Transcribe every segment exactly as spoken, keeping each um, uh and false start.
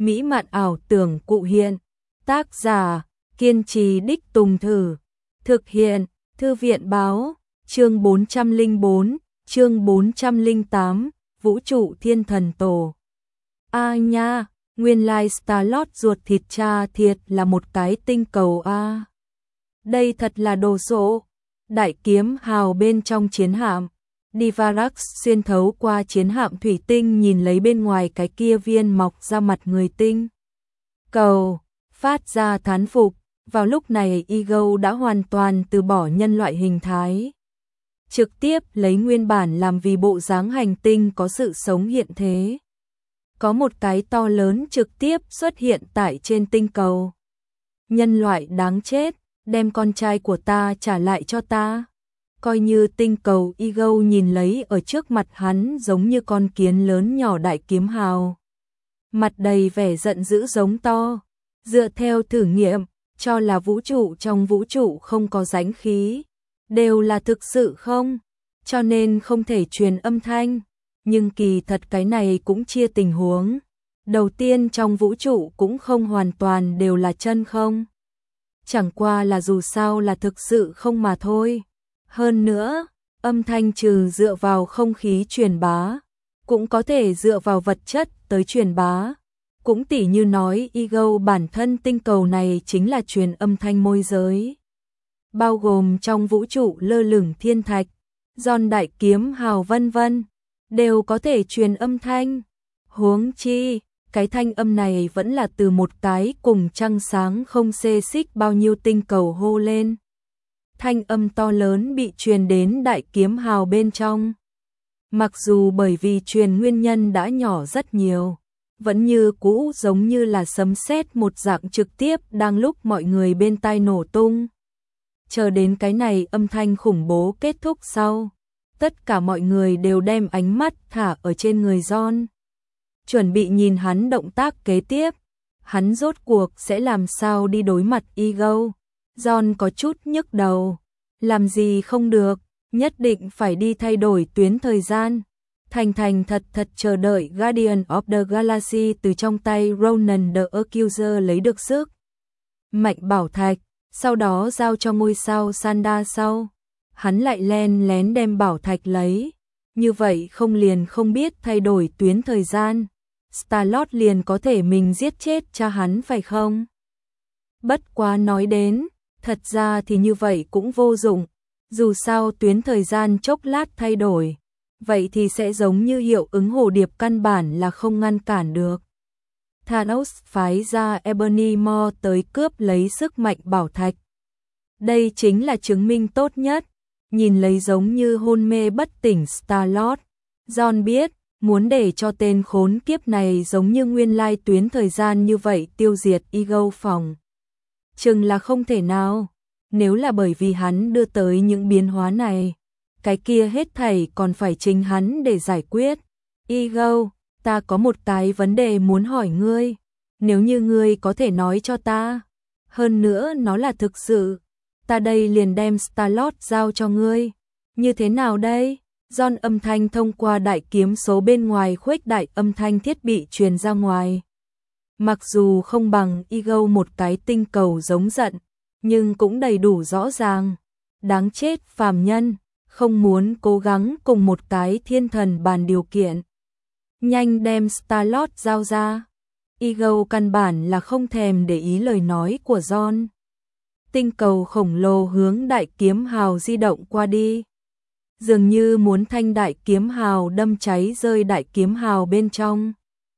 mỹ mạn ảo tưởng cụ hiện. Tác giả, kiên trì đích tùng thử. Thực hiện, Thư viện Báo, chương bốn trăm lẻ bốn, chương bốn trăm lẻ tám, Vũ trụ thiên thần tổ. A à nha, nguyên lai Starlord ruột thịt cha thiệt là một cái tinh cầu a. À. Đây thật là đồ sộ. Đại kiếm hào bên trong chiến hạm. Divarax xuyên thấu qua chiến hạm thủy tinh nhìn lấy bên ngoài cái kia viên mọc ra mặt người tinh cầu, phát ra thán phục. Vào lúc này Ego đã hoàn toàn từ bỏ nhân loại hình thái, trực tiếp lấy nguyên bản làm vì bộ dáng hành tinh có sự sống hiện thế. Có một cái to lớn trực tiếp xuất hiện tại trên tinh cầu. Nhân loại đáng chết, đem con trai của ta trả lại cho ta. Coi như tinh cầu Ego nhìn lấy ở trước mặt hắn giống như con kiến lớn nhỏ đại kiếm hào. Mặt đầy vẻ giận dữ giống to. Dựa theo thử nghiệm, cho là vũ trụ trong vũ trụ không có rãnh khí. Đều là thực sự không? Cho nên không thể truyền âm thanh. Nhưng kỳ thật cái này cũng chia tình huống. Đầu tiên trong vũ trụ cũng không hoàn toàn đều là chân không. Chẳng qua là dù sao là thực sự không mà thôi. Hơn nữa, âm thanh trừ dựa vào không khí truyền bá, cũng có thể dựa vào vật chất tới truyền bá. Cũng tỉ như nói Ego bản thân tinh cầu này chính là truyền âm thanh môi giới. Bao gồm trong vũ trụ lơ lửng thiên thạch, giòn đại kiếm hào vân vân, đều có thể truyền âm thanh. Huống chi, cái thanh âm này vẫn là từ một cái cùng trăng sáng không xê xích bao nhiêu tinh cầu hô lên. Thanh âm to lớn bị truyền đến đại kiếm hào bên trong. Mặc dù bởi vì truyền nguyên nhân đã nhỏ rất nhiều, vẫn như cũ giống như là sấm sét một dạng trực tiếp đang lúc mọi người bên tai nổ tung. Chờ đến cái này âm thanh khủng bố kết thúc sau, tất cả mọi người đều đem ánh mắt thả ở trên người John. Chuẩn bị nhìn hắn động tác kế tiếp, hắn rốt cuộc sẽ làm sao đi đối mặt Ego. John có chút nhức đầu, làm gì không được, nhất định phải đi thay đổi tuyến thời gian. Thành thành thật thật chờ đợi Guardian of the Galaxy từ trong tay Ronan the Accuser lấy được sức mạnh bảo thạch, sau đó giao cho ngôi sao Sanda sau. Hắn lại len lén đem bảo thạch lấy, như vậy không liền không biết thay đổi tuyến thời gian. Starlord liền có thể mình giết chết cha hắn phải không? Bất quá nói đến, thật ra thì như vậy cũng vô dụng, dù sao tuyến thời gian chốc lát thay đổi, vậy thì sẽ giống như hiệu ứng hồ điệp căn bản là không ngăn cản được. Thanos phái ra Ebony Maw tới cướp lấy sức mạnh bảo thạch. Đây chính là chứng minh tốt nhất, nhìn lấy giống như hôn mê bất tỉnh Starlord. John biết, muốn để cho tên khốn kiếp này giống như nguyên lai tuyến thời gian như vậy tiêu diệt Ego phòng. Chừng là không thể nào, nếu là bởi vì hắn đưa tới những biến hóa này, cái kia hết thảy còn phải chính hắn để giải quyết. Ego, ta có một cái vấn đề muốn hỏi ngươi, nếu như ngươi có thể nói cho ta, hơn nữa nó là thực sự, ta đây liền đem Starlord giao cho ngươi. Như thế nào đây? John âm thanh thông qua đại kiếm số bên ngoài khuếch đại âm thanh thiết bị truyền ra ngoài. Mặc dù không bằng Ego một cái tinh cầu giống giận, nhưng cũng đầy đủ rõ ràng. Đáng chết phàm nhân, không muốn cố gắng cùng một cái thiên thần bàn điều kiện. Nhanh đem Starlord giao ra. Ego căn bản là không thèm để ý lời nói của John. Tinh cầu khổng lồ hướng đại kiếm hào di động qua đi. Dường như muốn thanh đại kiếm hào đâm cháy rơi đại kiếm hào bên trong.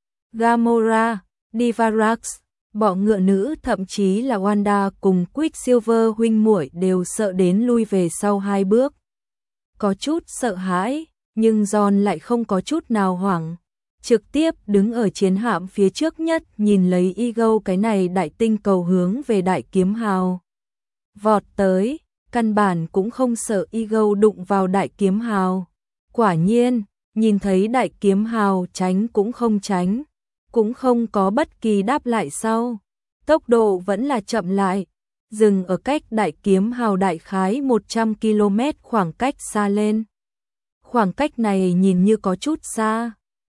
Gamora, Divarax, bọ ngựa nữ thậm chí là Wanda cùng Quicksilver huynh muội đều sợ đến lui về sau hai bước. Có chút sợ hãi, nhưng John lại không có chút nào hoảng. Trực tiếp đứng ở chiến hạm phía trước nhất nhìn lấy Ego cái này đại tinh cầu hướng về đại kiếm hào. Vọt tới, căn bản cũng không sợ Ego đụng vào đại kiếm hào. Quả nhiên, nhìn thấy đại kiếm hào tránh cũng không tránh, cũng không có bất kỳ đáp lại sau. Tốc độ vẫn là chậm lại, dừng ở cách đại kiếm hào đại khái một trăm ki lô mét khoảng cách xa lên. Khoảng cách này nhìn như có chút xa,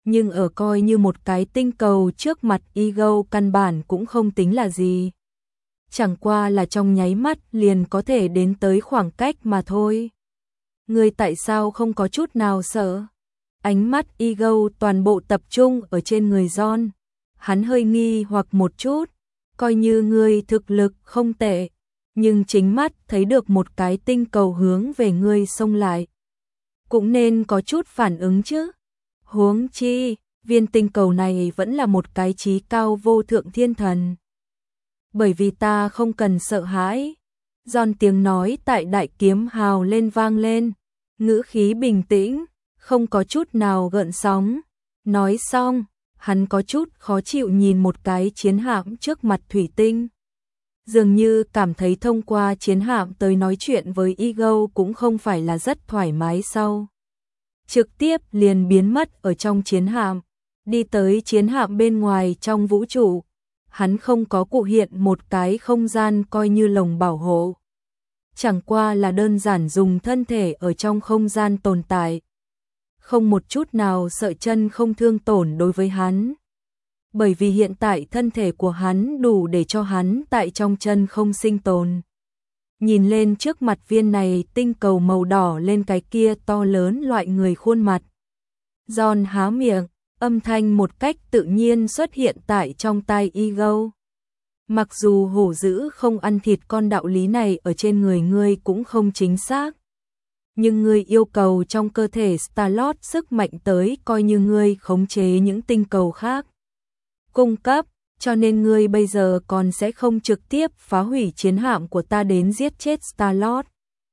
nhưng ở coi như một cái tinh cầu trước mặt Ego căn bản cũng không tính là gì. Chẳng qua là trong nháy mắt liền có thể đến tới khoảng cách mà thôi. Ngươi tại sao không có chút nào sợ? Ánh mắt Ego toàn bộ tập trung ở trên người John. Hắn hơi nghi hoặc một chút, coi như ngươi thực lực không tệ, nhưng chính mắt thấy được một cái tinh cầu hướng về ngươi xông lại. Cũng nên có chút phản ứng chứ. Huống chi, viên tinh cầu này vẫn là một cái chí cao vô thượng thiên thần. Bởi vì ta không cần sợ hãi. John tiếng nói tại đại kiếm hào lên vang lên, ngữ khí bình tĩnh, không có chút nào gợn sóng. Nói xong, hắn có chút khó chịu nhìn một cái chiến hạm trước mặt thủy tinh. Dường như cảm thấy thông qua chiến hạm tới nói chuyện với Ego cũng không phải là rất thoải mái sau. Trực tiếp liền biến mất ở trong chiến hạm, đi tới chiến hạm bên ngoài trong vũ trụ. Hắn không có cụ hiện một cái không gian coi như lồng bảo hộ. Chẳng qua là đơn giản dùng thân thể ở trong không gian tồn tại. Không một chút nào sợ chân không thương tổn đối với hắn. Bởi vì hiện tại thân thể của hắn đủ để cho hắn tại trong chân không sinh tồn. Nhìn lên trước mặt viên này tinh cầu màu đỏ lên cái kia to lớn loại người khuôn mặt. John há miệng, âm thanh một cách tự nhiên xuất hiện tại trong tai Ego. Mặc dù hổ dữ không ăn thịt con đạo lý này ở trên người ngươi cũng không chính xác. Nhưng ngươi yêu cầu trong cơ thể Star-Lord sức mạnh tới coi như ngươi khống chế những tinh cầu khác. Cung cấp, cho nên ngươi bây giờ còn sẽ không trực tiếp phá hủy chiến hạm của ta đến giết chết Star-Lord.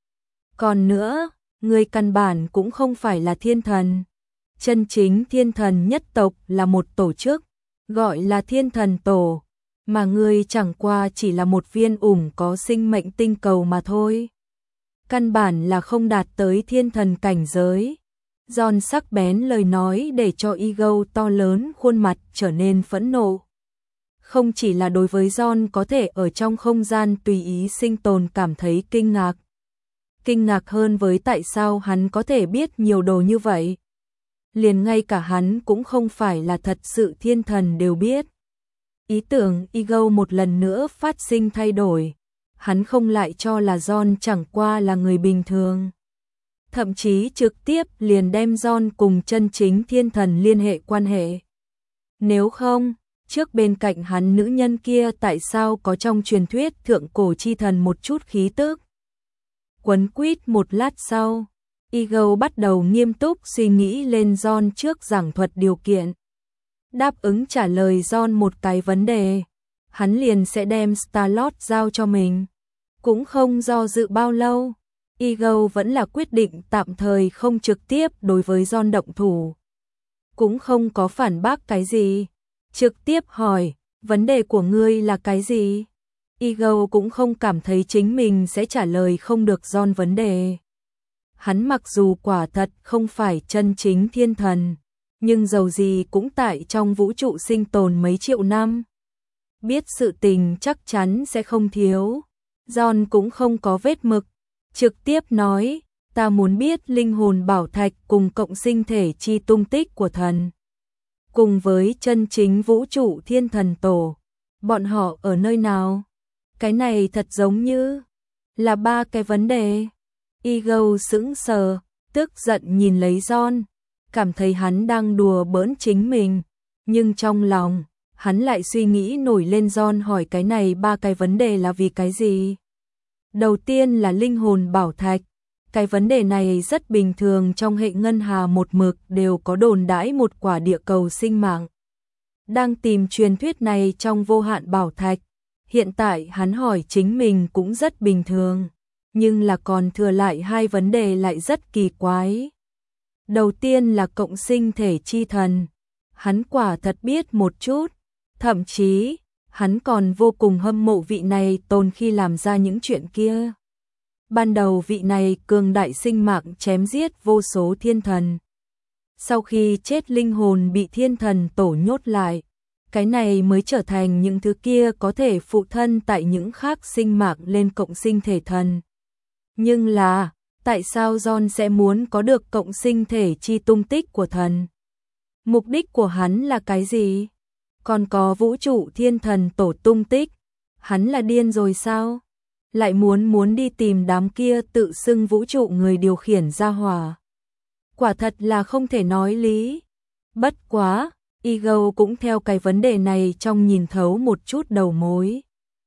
Còn nữa, ngươi căn bản cũng không phải là thiên thần. Chân chính thiên thần nhất tộc là một tổ chức, gọi là thiên thần tổ, mà ngươi chẳng qua chỉ là một viên ủng có sinh mệnh tinh cầu mà thôi. Căn bản là không đạt tới thiên thần cảnh giới. John sắc bén lời nói để cho Ego to lớn khuôn mặt trở nên phẫn nộ. Không chỉ là đối với John có thể ở trong không gian tùy ý sinh tồn cảm thấy kinh ngạc. Kinh ngạc hơn với tại sao hắn có thể biết nhiều đồ như vậy. Liền ngay cả hắn cũng không phải là thật sự thiên thần đều biết. Ý tưởng Ego một lần nữa phát sinh thay đổi. Hắn không lại cho là John chẳng qua là người bình thường. Thậm chí trực tiếp liền đem John cùng chân chính thiên thần liên hệ quan hệ. Nếu không, trước bên cạnh hắn nữ nhân kia tại sao có trong truyền thuyết thượng cổ chi thần một chút khí tức. Quấn quýt một lát sau, Ego bắt đầu nghiêm túc suy nghĩ lên John trước giảng thuật điều kiện. Đáp ứng trả lời John một cái vấn đề, hắn liền sẽ đem Star-Lord giao cho mình. Cũng không do dự bao lâu, Ego vẫn là quyết định tạm thời không trực tiếp đối với John động thủ. Cũng không có phản bác cái gì, trực tiếp hỏi, vấn đề của ngươi là cái gì? Ego cũng không cảm thấy chính mình sẽ trả lời không được John vấn đề. Hắn mặc dù quả thật không phải chân chính thiên thần, nhưng dầu gì cũng tại trong vũ trụ sinh tồn mấy triệu năm. Biết sự tình chắc chắn sẽ không thiếu. John cũng không có vết mực, trực tiếp nói, ta muốn biết linh hồn bảo thạch cùng cộng sinh thể chi tung tích của thần. Cùng với chân chính vũ trụ thiên thần tổ, bọn họ ở nơi nào? Cái này thật giống như là ba cái vấn đề. Ego sững sờ, tức giận nhìn lấy John, cảm thấy hắn đang đùa bỡn chính mình, nhưng trong lòng, hắn lại suy nghĩ nổi lên John hỏi cái này ba cái vấn đề là vì cái gì. Đầu tiên là linh hồn bảo thạch, cái vấn đề này rất bình thường trong hệ ngân hà một mực đều có đồn đãi một quả địa cầu sinh mạng. Đang tìm truyền thuyết này trong vô hạn bảo thạch, hiện tại hắn hỏi chính mình cũng rất bình thường, nhưng là còn thừa lại hai vấn đề lại rất kỳ quái. Đầu tiên là cộng sinh thể chi thần, hắn quả thật biết một chút, thậm chí hắn còn vô cùng hâm mộ vị này tồn khi làm ra những chuyện kia. Ban đầu vị này cường đại sinh mạng chém giết vô số thiên thần. Sau khi chết linh hồn bị thiên thần tổ nhốt lại, cái này mới trở thành những thứ kia có thể phụ thân tại những khác sinh mạng lên cộng sinh thể thần. Nhưng là, tại sao John sẽ muốn có được cộng sinh thể chi tung tích của thần? Mục đích của hắn là cái gì? Còn có vũ trụ thiên thần tổ tung tích, hắn là điên rồi sao? Lại muốn muốn đi tìm đám kia tự xưng vũ trụ người điều khiển gia hỏa. Quả thật là không thể nói lý. Bất quá, Ego cũng theo cái vấn đề này trong nhìn thấu một chút đầu mối.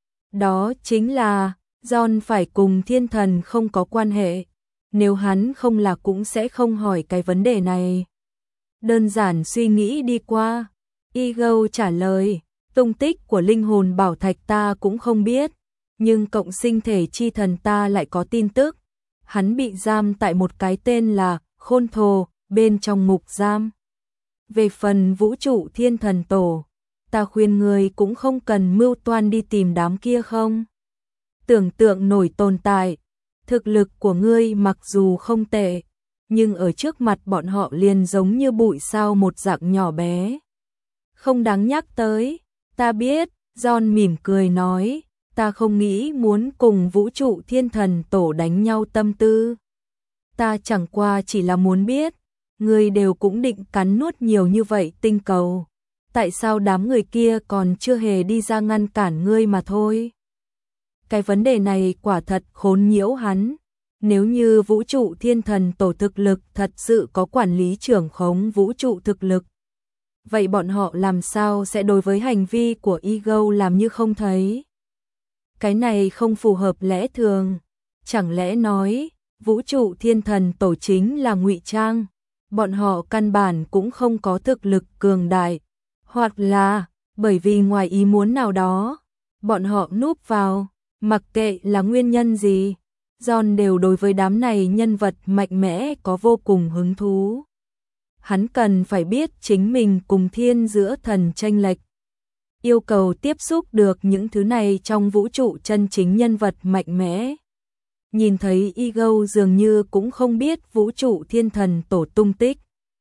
Đó chính là, John phải cùng thiên thần không có quan hệ. Nếu hắn không là cũng sẽ không hỏi cái vấn đề này. Đơn giản suy nghĩ đi qua. Ego trả lời, tung tích của linh hồn bảo thạch ta cũng không biết. Nhưng cộng sinh thể chi thần ta lại có tin tức. Hắn bị giam tại một cái tên là Khôn Thổ bên trong ngục giam. Về phần vũ trụ thiên thần tổ, ta khuyên người cũng không cần mưu toan đi tìm đám kia không. Tưởng tượng nổi tồn tại, thực lực của ngươi mặc dù không tệ, nhưng ở trước mặt bọn họ liền giống như bụi sao một dạng nhỏ bé. Không đáng nhắc tới, ta biết, John mỉm cười nói, ta không nghĩ muốn cùng vũ trụ thiên thần tổ đánh nhau tâm tư. Ta chẳng qua chỉ là muốn biết, ngươi đều cũng định cắn nuốt nhiều như vậy tinh cầu. Tại sao đám người kia còn chưa hề đi ra ngăn cản ngươi mà thôi? Cái vấn đề này quả thật khốn nhiễu hắn. Nếu như vũ trụ thiên thần tổ thực lực thật sự có quản lý trưởng khống vũ trụ thực lực, vậy bọn họ làm sao sẽ đối với hành vi của Ego làm như không thấy? Cái này không phù hợp lẽ thường. Chẳng lẽ nói, vũ trụ thiên thần tổ chính là ngụy trang? Bọn họ căn bản cũng không có thực lực cường đại. Hoặc là, bởi vì ngoài ý muốn nào đó, bọn họ núp vào, mặc kệ là nguyên nhân gì. John đều đối với đám này nhân vật mạnh mẽ có vô cùng hứng thú. Hắn cần phải biết chính mình cùng thiên giữa thần chênh lệch. Yêu cầu tiếp xúc được những thứ này trong vũ trụ chân chính nhân vật mạnh mẽ. Nhìn thấy Ego dường như cũng không biết vũ trụ thiên thần tổ tung tích.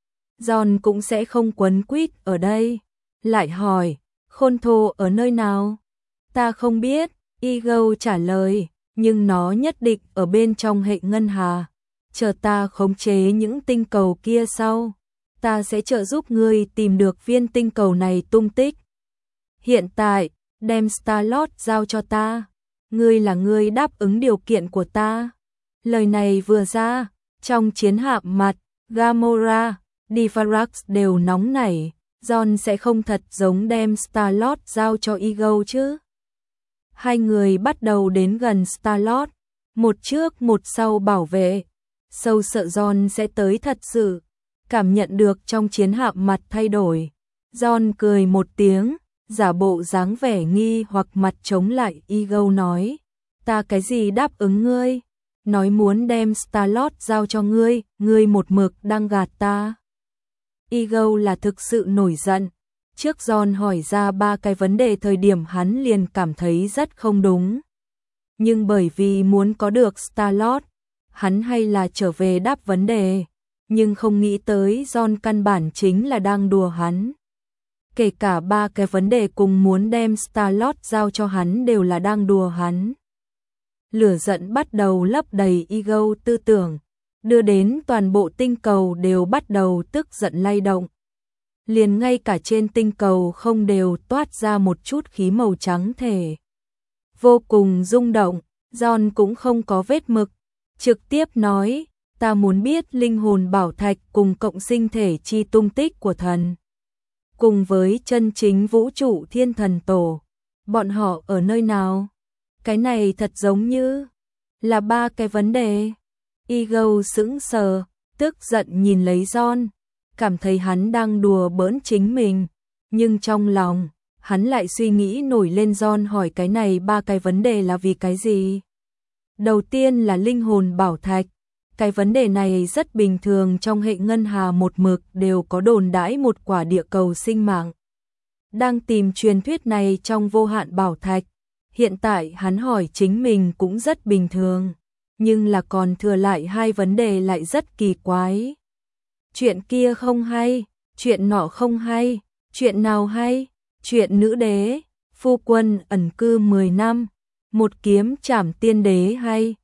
John cũng sẽ không quấn quýt ở đây. Lại hỏi, Khôn Thổ ở nơi nào? Ta không biết, Ego trả lời, nhưng nó nhất định ở bên trong hệ ngân hà. Chờ ta khống chế những tinh cầu kia sau, ta sẽ trợ giúp ngươi tìm được viên tinh cầu này tung tích. Hiện tại, đem Starlord giao cho ta. Ngươi là ngươi đáp ứng điều kiện của ta. Lời này vừa ra, trong chiến hạm mặt, Gamora, Divarax đều nóng nảy. John sẽ không thật giống đem Starlord giao cho Ego chứ. Hai người bắt đầu đến gần Starlord, một trước một sau bảo vệ. Sâu sợ John sẽ tới thật sự. Cảm nhận được trong chiến hạm mặt thay đổi. John cười một tiếng, giả bộ dáng vẻ nghi hoặc mặt chống lại. Ego nói, ta cái gì đáp ứng ngươi? Nói muốn đem Starlord giao cho ngươi, ngươi một mực đang gạt ta. Ego là thực sự nổi giận. Trước John hỏi ra ba cái vấn đề thời điểm hắn liền cảm thấy rất không đúng. Nhưng bởi vì muốn có được Starlord, hắn hay là trở về đáp vấn đề. Nhưng không nghĩ tới John căn bản chính là đang đùa hắn. Kể cả ba cái vấn đề cùng muốn đem Starlord giao cho hắn đều là đang đùa hắn. Lửa giận bắt đầu lấp đầy Ego tư tưởng, đưa đến toàn bộ tinh cầu đều bắt đầu tức giận lay động. Liền ngay cả trên tinh cầu không đều toát ra một chút khí màu trắng thể. Vô cùng rung động, John cũng không có vết mực, trực tiếp nói, ta muốn biết linh hồn bảo thạch cùng cộng sinh thể chi tung tích của thần. Cùng với chân chính vũ trụ thiên thần tổ, bọn họ ở nơi nào? Cái này thật giống như là ba cái vấn đề. Ego sững sờ, tức giận nhìn lấy John, cảm thấy hắn đang đùa bỡn chính mình, nhưng trong lòng, hắn lại suy nghĩ nổi lên John hỏi cái này ba cái vấn đề là vì cái gì. Đầu tiên là linh hồn bảo thạch, cái vấn đề này rất bình thường trong hệ ngân hà một mực đều có đồn đãi một quả địa cầu sinh mạng. Đang tìm truyền thuyết này trong vô hạn bảo thạch, hiện tại hắn hỏi chính mình cũng rất bình thường, nhưng là còn thừa lại hai vấn đề lại rất kỳ quái. Chuyện kia không hay, chuyện nọ không hay, chuyện nào hay? Chuyện nữ đế, phu quân ẩn cư mười năm, một kiếm trảm tiên đế hay?